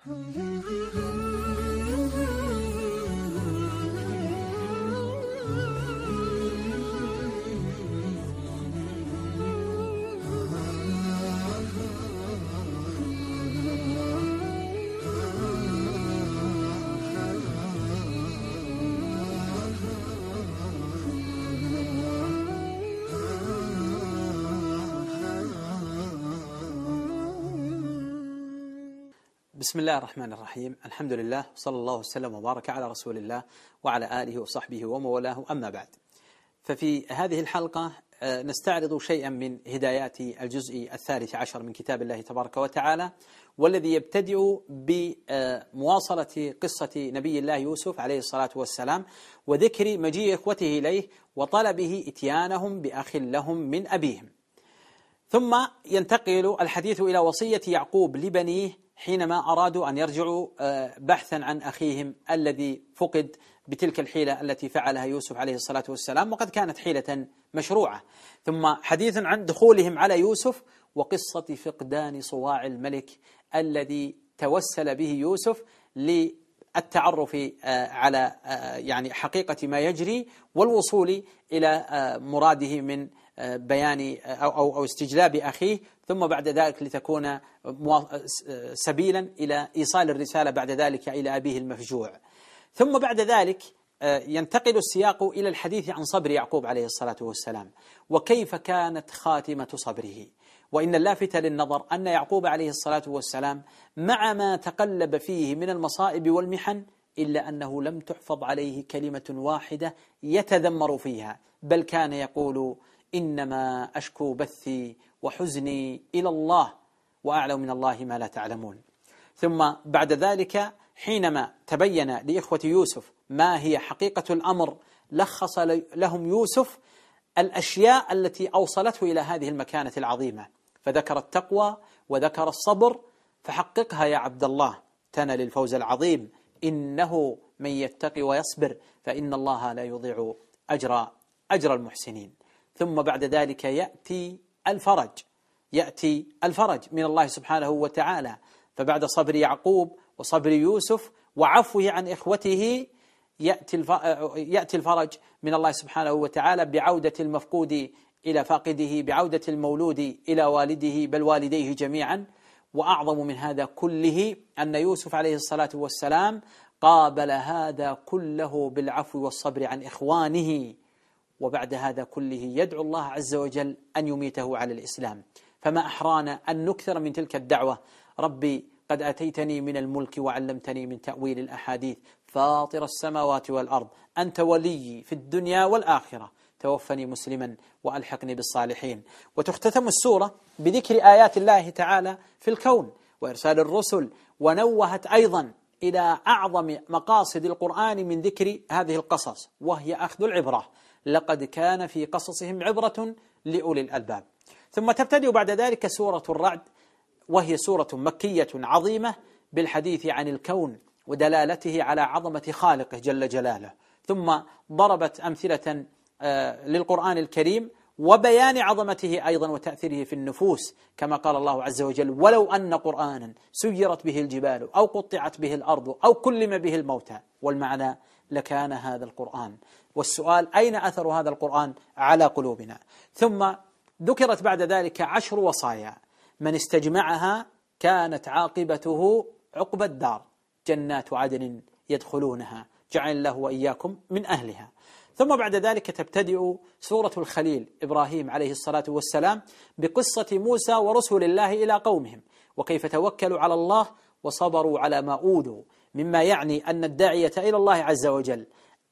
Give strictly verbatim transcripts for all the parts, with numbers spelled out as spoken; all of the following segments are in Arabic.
بسم الله الرحمن الرحيم. الحمد لله، صلى الله وسلم وبارك على رسول الله وعلى آله وصحبه وموالاه، أما بعد. ففي هذه الحلقة نستعرض شيئا من هدايات الجزء الثالث عشر من كتاب الله تبارك وتعالى، والذي يبتدئ بمواصلة قصة نبي الله يوسف عليه الصلاة والسلام، وذكر مجيء إخوته إليه وطلبه إتيانهم بأخ لهم من أبيهم. ثم ينتقل الحديث إلى وصية يعقوب لبنيه حينما أرادوا أن يرجعوا بحثا عن أخيهم الذي فقد بتلك الحيلة التي فعلها يوسف عليه الصلاة والسلام، وقد كانت حيلة مشروعة. ثم حديث عن دخولهم على يوسف وقصة فقدان صواع الملك الذي توسل به يوسف للتعرف على يعني حقيقة ما يجري والوصول إلى مراده من بيان أو, أو, أو استجلاب أخيه، ثم بعد ذلك لتكون سبيلا إلى إيصال الرسالة بعد ذلك إلى أبيه المفجوع. ثم بعد ذلك ينتقل السياق إلى الحديث عن صبر يعقوب عليه الصلاة والسلام وكيف كانت خاتمة صبره. وإن اللافت للنظر أن يعقوب عليه الصلاة والسلام مع ما تقلب فيه من المصائب والمحن إلا أنه لم تحفظ عليه كلمة واحدة يتذمر فيها، بل كان يقول: إنما أشكو بثي وحزني إلى الله وأعلم من الله ما لا تعلمون. ثم بعد ذلك حينما تبين لإخوة يوسف ما هي حقيقة الأمر، لخص لهم يوسف الأشياء التي أوصلته إلى هذه المكانة العظيمة، فذكر التقوى وذكر الصبر: فحققها يا عبد الله تنل الفوز العظيم، إنه من يتقي ويصبر فإن الله لا يضيع أجر أجر المحسنين. ثم بعد ذلك يأتي الفرج يأتي الفرج من الله سبحانه وتعالى. فبعد صبر يعقوب وصبر يوسف وعفوه عن إخوته يأتي الفرج من الله سبحانه وتعالى بعودة المفقود إلى فاقده، بعودة المولود إلى والده بل والديه جميعا. وأعظم من هذا كله أن يوسف عليه الصلاة والسلام قابل هذا كله بالعفو والصبر عن إخوانه، وبعد هذا كله يدعو الله عز وجل أن يميته على الإسلام. فما أحرانا أن نكثر من تلك الدعوة: ربي قد أتيتني من الملك وعلمتني من تأويل الأحاديث، فاطر السماوات والأرض، أنت ولي في الدنيا والآخرة، توفني مسلما وألحقني بالصالحين. وتختتم السورة بذكر آيات الله تعالى في الكون وإرسال الرسل، ونوهت أيضا إلى أعظم مقاصد القرآن من ذكر هذه القصص، وهي أخذ العبرة: لقد كان في قصصهم عبرة لأولي الألباب. ثم تبتدئ بعد ذلك سورة الرعد، وهي سورة مكية عظيمة بالحديث عن الكون ودلالته على عظمة خالقه جل جلاله. ثم ضربت أمثلة للقرآن الكريم وبيان عظمته أيضا وتأثيره في النفوس، كما قال الله عز وجل: ولو أن قرآنا سيرت به الجبال أو قطعت به الأرض أو كلم به الموتى، والمعنى لكان هذا القرآن. والسؤال: أين أثر هذا القرآن على قلوبنا؟ ثم ذكرت بعد ذلك عشر وصايا من استجمعها كانت عاقبته عقبى الدار، جنات عدن يدخلونها، جعل الله وإياكم من أهلها. ثم بعد ذلك تبتدئ سورة الخليل إبراهيم عليه الصلاة والسلام بقصة موسى ورسل الله إلى قومهم، وكيف توكلوا على الله وصبروا على ما أوذوا، مما يعني أن الداعية إلى الله عز وجل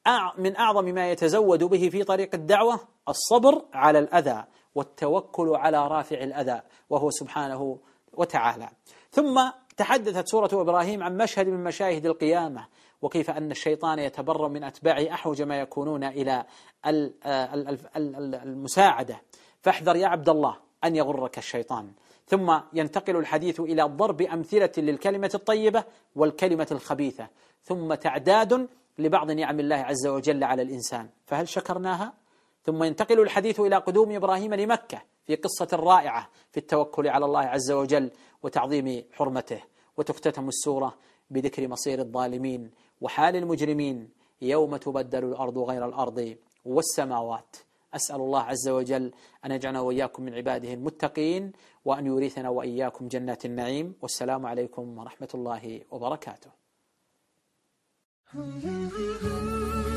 من أعظم ما يتزود به في طريق الدعوة الصبر على الأذى والتوكل على رافع الأذى وهو سبحانه وتعالى. ثم تحدثت سورة إبراهيم عن مشهد من مشاهد القيامة، وكيف أن الشيطان يتبرم من أتباعه أحوج ما يكونون إلى المساعدة، فاحذر يا عبد الله أن يغرك الشيطان. ثم ينتقل الحديث إلى ضرب أمثلة للكلمة الطيبة والكلمة الخبيثة، ثم تعداد لبعض نعم الله عز وجل على الإنسان، فهل شكرناها؟ ثم ينتقل الحديث إلى قدوم إبراهيم لمكة في قصة رائعة في التوكل على الله عز وجل وتعظيم حرمته. وتختتم السورة بذكر مصير الظالمين وحال المجرمين يوم تبدل الأرض غير الأرض والسماوات. أسأل الله عز وجل أن يجعلنا وإياكم من عباده المتقين، وأن يورثنا وإياكم جنات النعيم. والسلام عليكم ورحمة الله وبركاته.